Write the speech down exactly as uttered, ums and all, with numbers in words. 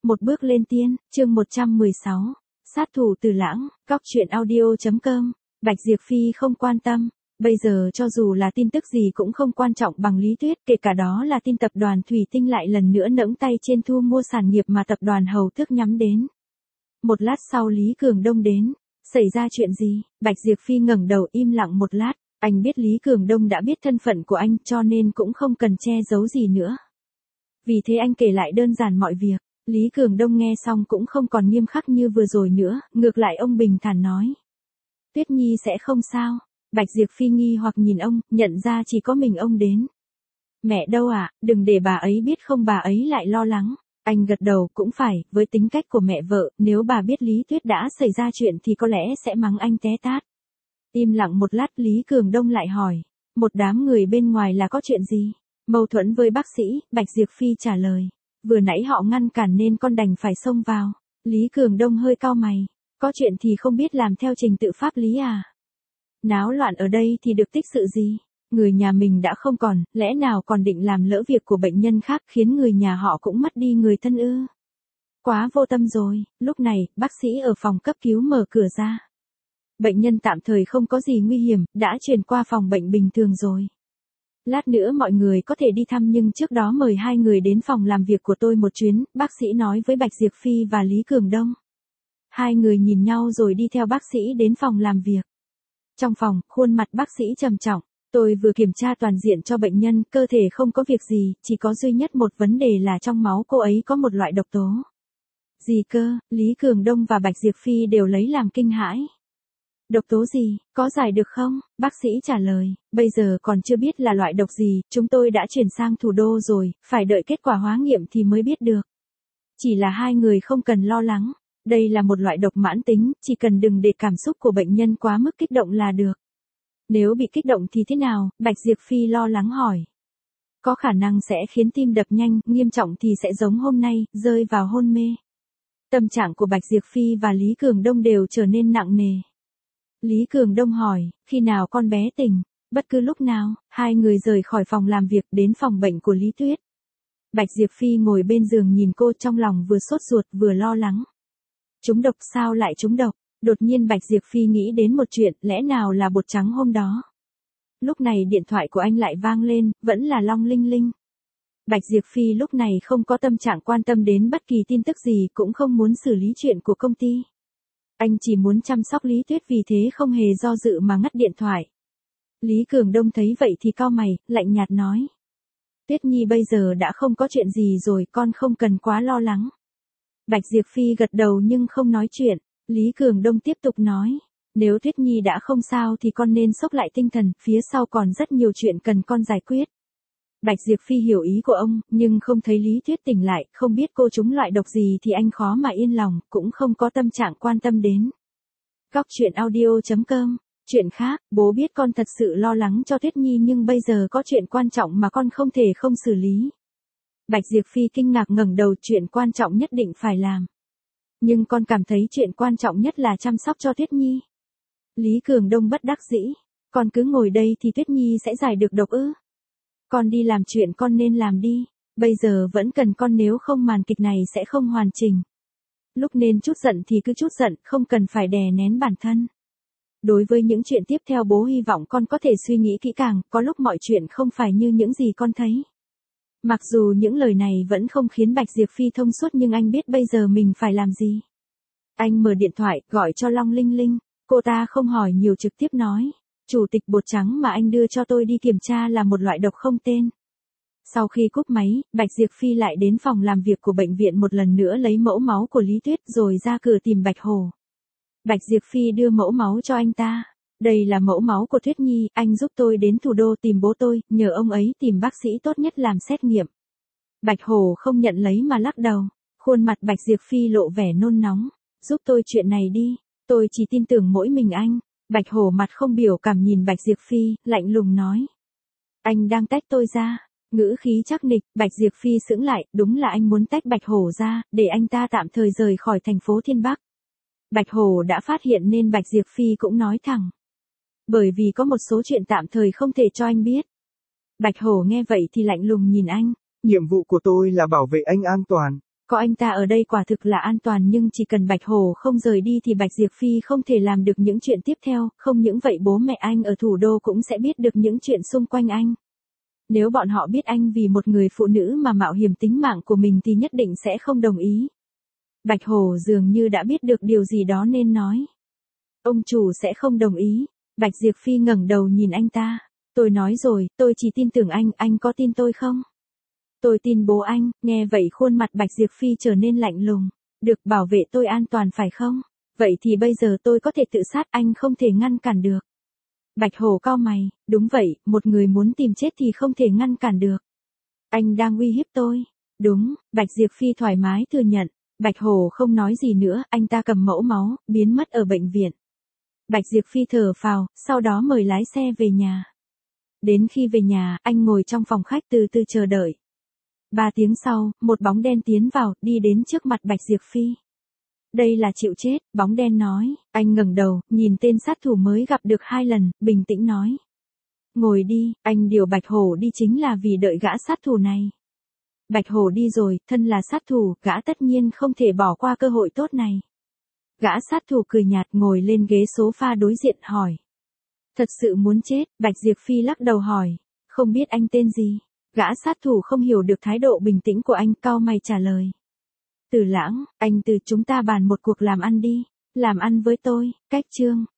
Một bước lên tiên, chương một trăm mười sáu. Sát thủ Từ Lãng, cóc truyện audio.com. Bạch Diệp Phi không quan tâm. Bây giờ cho dù là tin tức gì cũng không quan trọng bằng Lý Tuyết, kể cả đó là tin tập đoàn Thủy Tinh lại lần nữa nẫng tay trên thu mua sản nghiệp mà tập đoàn Hầu Tước nhắm đến. Một lát sau Lý Cường Đông đến. Xảy ra chuyện gì? Bạch Diệp Phi ngẩng đầu im lặng một lát. Anh biết Lý Cường Đông đã biết thân phận của anh cho nên cũng không cần che giấu gì nữa. Vì thế anh kể lại đơn giản mọi việc. Lý Cường Đông nghe xong cũng không còn nghiêm khắc như vừa rồi nữa, ngược lại ông bình thản nói. Tuyết Nhi sẽ không sao. Bạch Diệp Phi nghi hoặc nhìn ông, nhận ra chỉ có mình ông đến. Mẹ đâu ạ, à, đừng để bà ấy biết không bà ấy lại lo lắng. Anh gật đầu, cũng phải, với tính cách của mẹ vợ, nếu bà biết Lý Tuyết đã xảy ra chuyện thì có lẽ sẽ mắng anh té tát. Im lặng một lát Lý Cường Đông lại hỏi, một đám người bên ngoài là có chuyện gì? Mâu thuẫn với bác sĩ, Bạch Diệp Phi trả lời. Vừa nãy họ ngăn cản nên con đành phải xông vào. Lý Cường Đông hơi cau mày. Có chuyện thì không biết làm theo trình tự pháp lý à? Náo loạn ở đây thì được tích sự gì? Người nhà mình đã không còn, lẽ nào còn định làm lỡ việc của bệnh nhân khác khiến người nhà họ cũng mất đi người thân ư? Quá vô tâm rồi. Lúc này, bác sĩ ở phòng cấp cứu mở cửa ra. Bệnh nhân tạm thời không có gì nguy hiểm, đã chuyển qua phòng bệnh bình thường rồi. Lát nữa mọi người có thể đi thăm nhưng trước đó mời hai người đến phòng làm việc của tôi một chuyến, bác sĩ nói với Bạch Diệp Phi và Lý Cường Đông. Hai người nhìn nhau rồi đi theo bác sĩ đến phòng làm việc. Trong phòng, khuôn mặt bác sĩ trầm trọng. Tôi vừa kiểm tra toàn diện cho bệnh nhân, cơ thể không có việc gì, chỉ có duy nhất một vấn đề là trong máu cô ấy có một loại độc tố. Gì cơ? Lý Cường Đông và Bạch Diệp Phi đều lấy làm kinh hãi. Độc tố gì, có giải được không? Bác sĩ trả lời, bây giờ còn chưa biết là loại độc gì, chúng tôi đã chuyển sang thủ đô rồi, phải đợi kết quả hóa nghiệm thì mới biết được. Chỉ là hai người không cần lo lắng, đây là một loại độc mãn tính, chỉ cần đừng để cảm xúc của bệnh nhân quá mức kích động là được. Nếu bị kích động thì thế nào? Bạch Diệp Phi lo lắng hỏi. Có khả năng sẽ khiến tim đập nhanh, nghiêm trọng thì sẽ giống hôm nay, rơi vào hôn mê. Tâm trạng của Bạch Diệp Phi và Lý Cường Đông đều trở nên nặng nề. Lý Cường Đông hỏi, khi nào con bé tỉnh? Bất cứ lúc nào. Hai người rời khỏi phòng làm việc đến phòng bệnh của Lý Tuyết. Bạch Diệp Phi ngồi bên giường nhìn cô trong lòng vừa sốt ruột vừa lo lắng. Trúng độc sao lại trúng độc? Đột nhiên Bạch Diệp Phi nghĩ đến một chuyện, lẽ nào là bột trắng hôm đó? Lúc này điện thoại của anh lại vang lên, vẫn là Long Linh Linh. Bạch Diệp Phi lúc này không có tâm trạng quan tâm đến bất kỳ tin tức gì, cũng không muốn xử lý chuyện của công ty. Anh chỉ muốn chăm sóc Lý Tuyết, vì thế không hề do dự mà ngắt điện thoại. Lý Cường Đông thấy vậy thì cau mày, lạnh nhạt nói. Tuyết Nhi bây giờ đã không có chuyện gì rồi, con không cần quá lo lắng. Bạch Diệp Phi gật đầu nhưng không nói chuyện. Lý Cường Đông tiếp tục nói. Nếu Tuyết Nhi đã không sao thì con nên xốc lại tinh thần, phía sau còn rất nhiều chuyện cần con giải quyết. Bạch Diệp Phi hiểu ý của ông, nhưng không thấy Lý Tuyết tỉnh lại, không biết cô trúng loại độc gì thì anh khó mà yên lòng, cũng không có tâm trạng quan tâm đến. Cóc truyện audio.com. Chuyện khác, bố biết con thật sự lo lắng cho Tuyết Nhi nhưng bây giờ có chuyện quan trọng mà con không thể không xử lý. Bạch Diệp Phi kinh ngạc ngẩng đầu, chuyện quan trọng nhất định phải làm. Nhưng con cảm thấy chuyện quan trọng nhất là chăm sóc cho Tuyết Nhi. Lý Cường Đông bất đắc dĩ. Con cứ ngồi đây thì Tuyết Nhi sẽ giải được độc ư? Con đi làm chuyện con nên làm đi. Bây giờ vẫn cần con, nếu không màn kịch này sẽ không hoàn chỉnh. Lúc nên chút giận thì cứ chút giận, không cần phải đè nén bản thân. Đối với những chuyện tiếp theo bố hy vọng con có thể suy nghĩ kỹ càng, có lúc mọi chuyện không phải như những gì con thấy. Mặc dù những lời này vẫn không khiến Bạch Diệp Phi thông suốt nhưng anh biết bây giờ mình phải làm gì. Anh mở điện thoại, gọi cho Long Linh Linh. Cô ta không hỏi nhiều, trực tiếp nói. Chủ tịch bột trắng mà anh đưa cho tôi đi kiểm tra là một loại độc không tên. Sau khi cúp máy, Bạch Diệp Phi lại đến phòng làm việc của bệnh viện một lần nữa lấy mẫu máu của Lý Tuyết rồi ra cửa tìm Bạch Hổ. Bạch Diệp Phi đưa mẫu máu cho anh ta. Đây là mẫu máu của Tuyết Nhi, anh giúp tôi đến thủ đô tìm bố tôi, nhờ ông ấy tìm bác sĩ tốt nhất làm xét nghiệm. Bạch Hổ không nhận lấy mà lắc đầu. Khuôn mặt Bạch Diệp Phi lộ vẻ nôn nóng. Giúp tôi chuyện này đi, tôi chỉ tin tưởng mỗi mình anh. Bạch Hổ mặt không biểu cảm nhìn Bạch Diệp Phi, lạnh lùng nói. Anh đang tách tôi ra. Ngữ khí chắc nịch, Bạch Diệp Phi sững lại, đúng là anh muốn tách Bạch Hổ ra, để anh ta tạm thời rời khỏi thành phố Thiên Bắc. Bạch Hổ đã phát hiện nên Bạch Diệp Phi cũng nói thẳng. Bởi vì có một số chuyện tạm thời không thể cho anh biết. Bạch Hổ nghe vậy thì lạnh lùng nhìn anh. Nhiệm vụ của tôi là bảo vệ anh an toàn. Có anh ta ở đây quả thực là an toàn, nhưng chỉ cần Bạch Hổ không rời đi thì Bạch Diệp Phi không thể làm được những chuyện tiếp theo, không những vậy bố mẹ anh ở thủ đô cũng sẽ biết được những chuyện xung quanh anh. Nếu bọn họ biết anh vì một người phụ nữ mà mạo hiểm tính mạng của mình thì nhất định sẽ không đồng ý. Bạch Hổ dường như đã biết được điều gì đó nên nói. Ông chủ sẽ không đồng ý. Bạch Diệp Phi ngẩng đầu nhìn anh ta. Tôi nói rồi, tôi chỉ tin tưởng anh, anh có tin tôi không? Tôi tin bố anh. Nghe vậy khuôn mặt Bạch Diệp Phi trở nên lạnh lùng. Được, bảo vệ tôi an toàn phải không? Vậy thì bây giờ tôi có thể tự sát, anh không thể ngăn cản được. Bạch Hổ cau mày, đúng vậy, một người muốn tìm chết thì không thể ngăn cản được. Anh đang uy hiếp tôi. Đúng, Bạch Diệp Phi thoải mái thừa nhận. Bạch Hổ không nói gì nữa, anh ta cầm mẫu máu, biến mất ở bệnh viện. Bạch Diệp Phi thở phào, sau đó mời lái xe về nhà. Đến khi về nhà, anh ngồi trong phòng khách từ từ chờ đợi. Ba tiếng sau, một bóng đen tiến vào, đi đến trước mặt Bạch Diệp Phi. Đây là chịu chết, bóng đen nói. Anh ngẩng đầu, nhìn tên sát thủ mới gặp được hai lần, bình tĩnh nói. Ngồi đi, anh điều Bạch Hổ đi chính là vì đợi gã sát thủ này. Bạch Hổ đi rồi, thân là sát thủ, gã tất nhiên không thể bỏ qua cơ hội tốt này. Gã sát thủ cười nhạt ngồi lên ghế sofa đối diện hỏi. Thật sự muốn chết, Bạch Diệp Phi lắc đầu hỏi. Không biết anh tên gì? Gã sát thủ không hiểu được thái độ bình tĩnh của anh, cau mày trả lời. Từ Lãng, anh từ chúng ta bàn một cuộc làm ăn đi. Làm ăn với tôi, cách chương.